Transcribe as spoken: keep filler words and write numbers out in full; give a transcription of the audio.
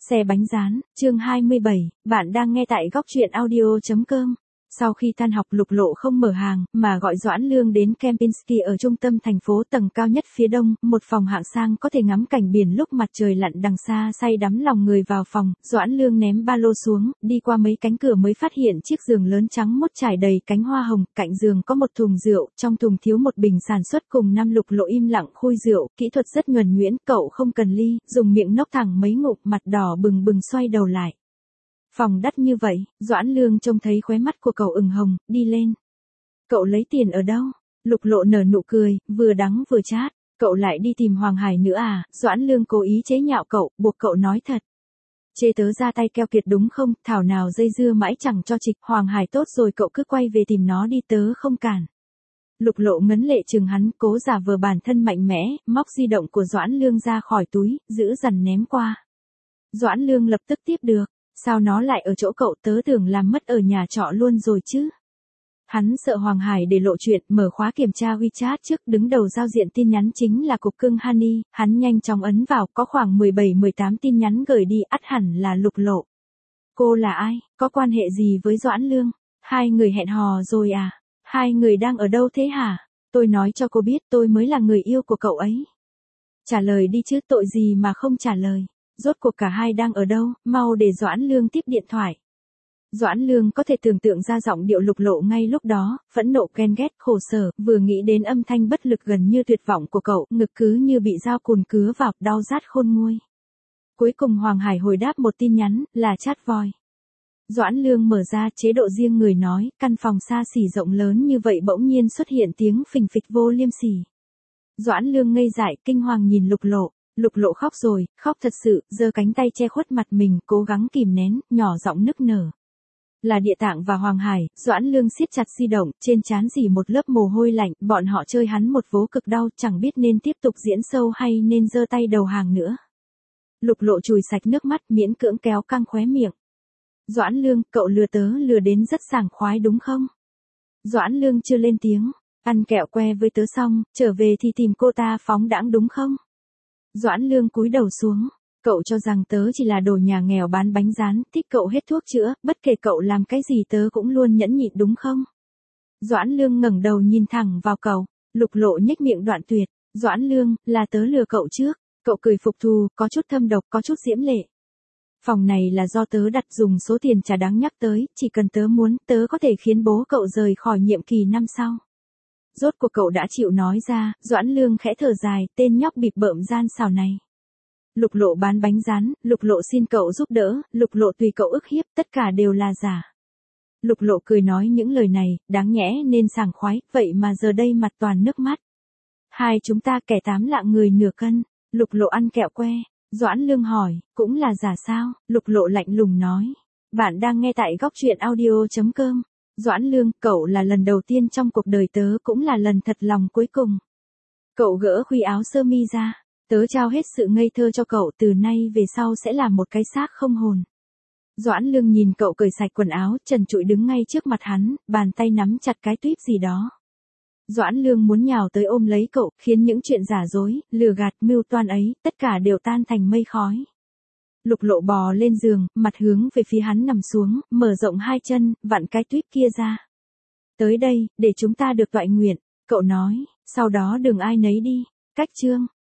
Xe bánh rán, chương hai mươi bảy, bạn đang nghe tại góc truyện audio chấm com. Sau khi tan học Lục Lộ không mở hàng, mà gọi Doãn Lương đến Kempinski ở trung tâm thành phố tầng cao nhất phía đông, một phòng hạng sang có thể ngắm cảnh biển lúc mặt trời lặn đằng xa say đắm lòng người vào phòng. Doãn Lương ném ba lô xuống, đi qua mấy cánh cửa mới phát hiện chiếc giường lớn trắng muốt trải đầy cánh hoa hồng, cạnh giường có một thùng rượu, trong thùng thiếu một bình sản xuất cùng năm. Lục Lộ im lặng khui rượu, kỹ thuật rất nhuần nhuyễn, cậu không cần ly, dùng miệng nốc thẳng mấy ngụm, mặt đỏ bừng bừng xoay đầu lại. Phòng đắt như vậy, Doãn Lương trông thấy khóe mắt của cậu ửng hồng, đi lên. Cậu lấy tiền ở đâu? Lục Lộ nở nụ cười, vừa đắng vừa chát. Cậu lại đi tìm Hoàng Hải nữa à? Doãn Lương cố ý chế nhạo cậu, buộc cậu nói thật. Chê tớ ra tay keo kiệt đúng không? Thảo nào dây dưa mãi chẳng cho trịch. Hoàng Hải tốt rồi, cậu cứ quay về tìm nó đi, tớ không cản. Lục Lộ ngấn lệ chừng hắn, cố giả vờ bản thân mạnh mẽ, móc di động của Doãn Lương ra khỏi túi, giữ dằn ném qua. Doãn Lương lập tức tiếp được. Sao nó lại ở chỗ cậu, tớ tưởng làm mất ở nhà trọ luôn rồi chứ. Hắn sợ Hoàng Hải để lộ chuyện, mở khóa kiểm tra WeChat trước, đứng đầu giao diện tin nhắn chính là cục cưng Honey, hắn nhanh chóng ấn vào, có khoảng mười bảy mười tám tin nhắn gửi đi, ắt hẳn là Lục Lộ. Cô là ai, có quan hệ gì với Doãn Lương? Hai người hẹn hò rồi à? Hai người đang ở đâu thế hả? Tôi nói cho cô biết tôi mới là người yêu của cậu ấy. Trả lời đi chứ, tội gì mà không trả lời. Rốt cuộc cả hai đang ở đâu, mau để Doãn Lương tiếp điện thoại. Doãn Lương có thể tưởng tượng ra giọng điệu Lục Lộ ngay lúc đó, phẫn nộ, ghen ghét, khổ sở, vừa nghĩ đến âm thanh bất lực gần như tuyệt vọng của cậu, ngực cứ như bị dao cùn cứa vào, đau rát khôn nguôi. Cuối cùng Hoàng Hải hồi đáp một tin nhắn, là chat voi. Doãn Lương mở ra chế độ riêng người nói, căn phòng xa xỉ rộng lớn như vậy bỗng nhiên xuất hiện tiếng phình phịch vô liêm sỉ. Doãn Lương ngây dại, kinh hoàng nhìn Lục Lộ. Lục Lộ khóc rồi, khóc thật sự, giơ cánh tay che khuất mặt mình, cố gắng kìm nén, nhỏ giọng nức nở. Là Địa Tạng và Hoàng Hải. Doãn Lương siết chặt di động, trên trán rỉ một lớp mồ hôi lạnh, bọn họ chơi hắn một vố cực đau, chẳng biết nên tiếp tục diễn show hay nên giơ tay đầu hàng nữa. Lục Lộ chùi sạch nước mắt, miễn cưỡng kéo căng khóe miệng. Doãn Lương, cậu lừa tớ lừa đến rất sảng khoái đúng không? Doãn Lương chưa lên tiếng, ăn kẹo que với tớ xong, trở về thì tìm cô ta phóng đãng đúng không? Doãn Lương cúi đầu xuống, cậu cho rằng tớ chỉ là đồ nhà nghèo bán bánh rán, thích cậu hết thuốc chữa, bất kể cậu làm cái gì tớ cũng luôn nhẫn nhịn đúng không? Doãn Lương ngẩng đầu nhìn thẳng vào cậu, Lục Lộ nhếch miệng đoạn tuyệt, Doãn Lương, là tớ lừa cậu trước, cậu cười phục thù, có chút thâm độc, có chút diễm lệ. Phòng này là do tớ đặt, dùng số tiền chả đáng nhắc tới, chỉ cần tớ muốn, tớ có thể khiến bố cậu rời khỏi nhiệm kỳ năm sau. Rốt cuộc cậu đã chịu nói ra. Doãn Lương khẽ thở dài, tên nhóc bịp bợm gian xảo này. Lục Lộ bán bánh rán, Lục Lộ xin cậu giúp đỡ, Lục Lộ tùy cậu ức hiếp, tất cả đều là giả. Lục Lộ cười nói những lời này, đáng nhẽ nên sảng khoái, vậy mà giờ đây mặt toàn nước mắt. Hai chúng ta kẻ tám lạng người nửa cân. Lục Lộ ăn kẹo que. Doãn Lương hỏi, cũng là giả sao? Lục Lộ lạnh lùng nói. Bạn đang nghe tại góc truyện audio chấm com. Doãn Lương, cậu là lần đầu tiên trong cuộc đời tớ, cũng là lần thật lòng cuối cùng. Cậu gỡ khuy áo sơ mi ra. Tớ trao hết sự ngây thơ cho cậu, từ nay về sau sẽ là một cái xác không hồn. Doãn Lương nhìn cậu cởi sạch quần áo, trần trụi đứng ngay trước mặt hắn, bàn tay nắm chặt cái tuýp gì đó. Doãn Lương muốn nhào tới ôm lấy cậu, khiến những chuyện giả dối, lừa gạt, mưu toan ấy, tất cả đều tan thành mây khói. Lục Lộ bò lên giường, mặt hướng về phía hắn nằm xuống, mở rộng hai chân, vặn cái tuýp kia ra. Tới đây, để chúng ta được toại nguyện, cậu nói, sau đó đừng ai nấy đi. Cách chương.